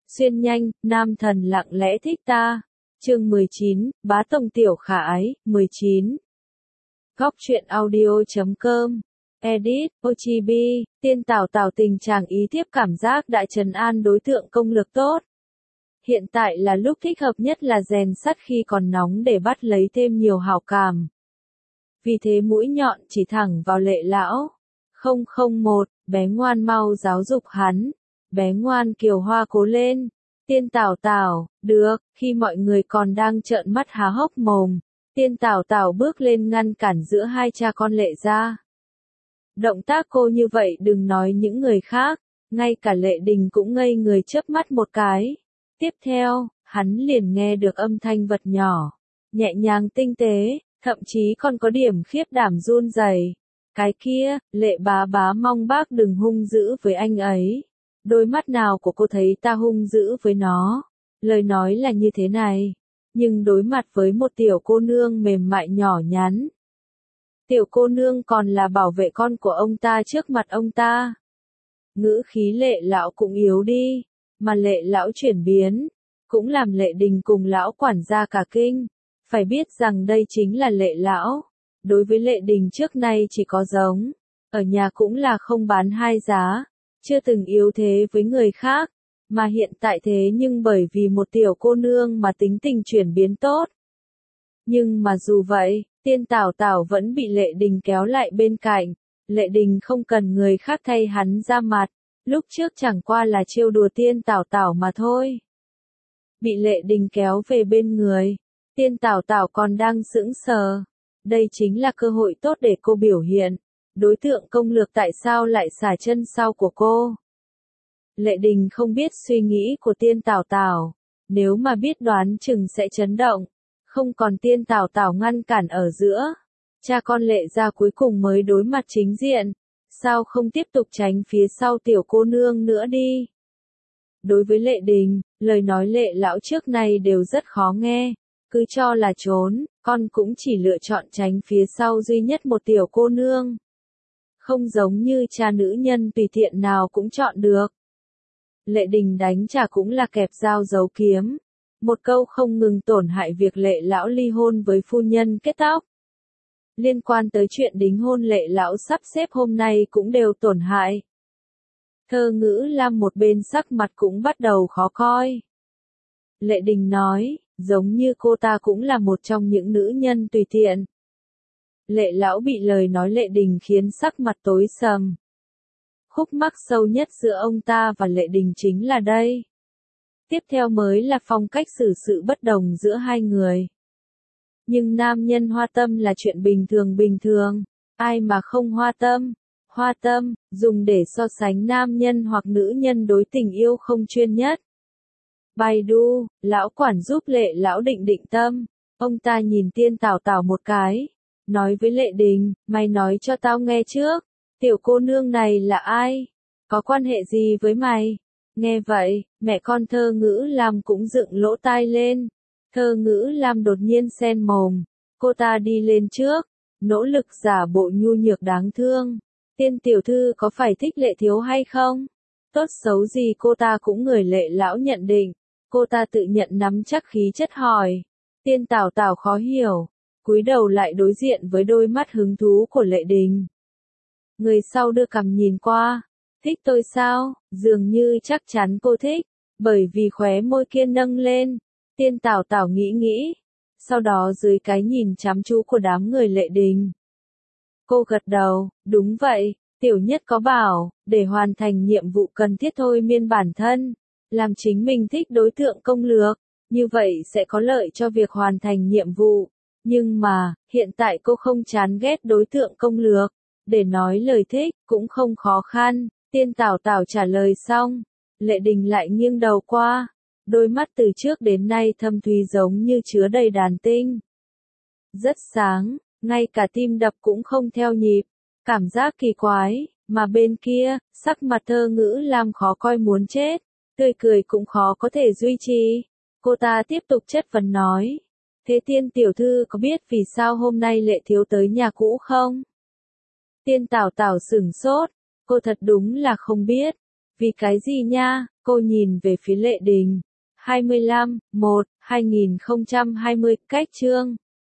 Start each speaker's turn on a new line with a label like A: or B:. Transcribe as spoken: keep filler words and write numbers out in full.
A: Xuyên nhanh, nam thần lặng lẽ thích ta. Chương mười chín, bá tông tiểu khả ái, mười chín. Góc truyện audio chấm com. Edit, ô giê bê, tiên tảo tảo tình chàng ý tiếp cảm giác đã trấn an đối tượng công lực tốt. Hiện tại là lúc thích hợp nhất là rèn sắt khi còn nóng để bắt lấy thêm nhiều hảo cảm. Vì thế mũi nhọn chỉ thẳng vào Lệ lão. Không không một, bé ngoan mau giáo dục hắn. Bé ngoan Kiều Hoa cố lên. Tiên tảo tảo, được, khi mọi người còn đang trợn mắt há hốc mồm. Tiên tảo tảo bước lên ngăn cản giữa hai cha con Lệ gia. Động tác cô như vậy đừng nói những người khác, ngay cả Lệ Đình cũng ngây người chớp mắt một cái. Tiếp theo, hắn liền nghe được âm thanh vật nhỏ, nhẹ nhàng tinh tế, thậm chí còn có điểm khiếp đảm run rẩy. Cái kia, Lệ bá bá mong bác đừng hung dữ với anh ấy. Đôi mắt nào của cô thấy ta hung dữ với nó? Lời nói là như thế này, nhưng đối mặt với một tiểu cô nương mềm mại nhỏ nhắn. Tiểu cô nương còn là bảo vệ con của ông ta trước mặt ông ta. Ngữ khí Lệ lão cũng yếu đi, mà Lệ lão chuyển biến, cũng làm Lệ Đình cùng lão quản gia cả kinh. Phải biết rằng đây chính là Lệ lão. Đối với Lệ Đình trước nay chỉ có giống, ở nhà cũng là không bán hai giá, chưa từng yếu thế với người khác, mà hiện tại thế nhưng bởi vì một tiểu cô nương mà tính tình chuyển biến tốt. Nhưng mà dù vậy, Tiên Tảo Tảo vẫn bị Lệ Đình kéo lại bên cạnh. Lệ Đình không cần người khác thay hắn ra mặt, lúc trước chẳng qua là trêu đùa Tiên Tảo Tảo mà thôi. Bị Lệ Đình kéo về bên người, Tiên Tảo Tảo còn đang sững sờ. Đây chính là cơ hội tốt để cô biểu hiện. Đối tượng công lược tại sao lại xả chân sau của cô? Lệ Đình không biết suy nghĩ của Tiên Tảo Tảo, nếu mà biết đoán chừng sẽ chấn động. Không còn Tiên Tảo Tảo ngăn cản ở giữa, cha con Lệ gia cuối cùng mới đối mặt chính diện. Sao không tiếp tục tránh phía sau tiểu cô nương nữa đi? Đối với Lệ Đình, lời nói Lệ lão trước này đều rất khó nghe. Cứ cho là trốn, con cũng chỉ lựa chọn tránh phía sau duy nhất một tiểu cô nương. Không giống như cha nữ nhân tùy tiện nào cũng chọn được. Lệ Đình đánh trả cũng là kẹp dao giấu kiếm. Một câu không ngừng tổn hại việc Lệ lão ly hôn với phu nhân kết tóc. Liên quan tới chuyện đính hôn Lệ lão sắp xếp hôm nay cũng đều tổn hại. Thơ Ngữ Lam một bên sắc mặt cũng bắt đầu khó coi. Lệ Đình nói, giống như cô ta cũng là một trong những nữ nhân tùy tiện. Lệ lão bị lời nói Lệ Đình khiến sắc mặt tối sầm. Khúc mắc sâu nhất giữa ông ta và Lệ Đình chính là đây. Tiếp theo mới là phong cách xử sự bất đồng giữa hai người. Nhưng nam nhân hoa tâm là chuyện bình thường bình thường, ai mà không hoa tâm. Hoa tâm, dùng để so sánh nam nhân hoặc nữ nhân đối tình yêu không chuyên nhất. Baidu, lão quản giúp Lệ lão định định tâm. Ông ta nhìn Tiên Tảo Tảo một cái, nói với Lệ Đình, mày nói cho tao nghe trước, tiểu cô nương này là ai? Có quan hệ gì với mày? Nghe vậy, mẹ con Thơ Ngữ Lam cũng dựng lỗ tai lên. Thơ Ngữ Lam đột nhiên sen mồm, cô ta đi lên trước, nỗ lực giả bộ nhu nhược đáng thương. Tiên tiểu thư có phải thích Lệ thiếu hay không? Tốt xấu gì cô ta cũng người Lệ lão nhận định. Cô ta tự nhận nắm chắc khí chất hỏi. Tiên Tảo Tảo khó hiểu, cúi đầu lại đối diện với đôi mắt hứng thú của Lệ Đình. Người sau đưa cằm nhìn qua. Thích tôi sao? Dường như chắc chắn cô thích, bởi vì khóe môi kia nâng lên. Tiên Tảo Tảo nghĩ nghĩ, sau đó dưới cái nhìn chăm chú của đám người Lệ Đình, cô gật đầu, đúng vậy, tiểu nhất có bảo, để hoàn thành nhiệm vụ cần thiết thôi miên bản thân, làm chính mình thích đối tượng công lược, như vậy sẽ có lợi cho việc hoàn thành nhiệm vụ. Nhưng mà, hiện tại cô không chán ghét đối tượng công lược, để nói lời thích cũng không khó khăn. Tiên Tảo Tảo trả lời xong, Lệ Đình lại nghiêng đầu qua, đôi mắt từ trước đến nay thâm thúy giống như chứa đầy đàn tinh. Rất sáng, ngay cả tim đập cũng không theo nhịp, cảm giác kỳ quái, mà bên kia, sắc mặt Thơ Ngữ Lam khó coi muốn chết, tươi cười cũng khó có thể duy trì. Cô ta tiếp tục chất vấn nói, thế Tiên tiểu thư có biết vì sao hôm nay Lệ thiếu tới nhà cũ không? Tiên Tảo Tảo sửng sốt, cô thật đúng là không biết. Vì cái gì nha? Cô nhìn về phía Lệ Đình. hai mươi lăm, một, hai nghìn không trăm hai mươi, cách chương.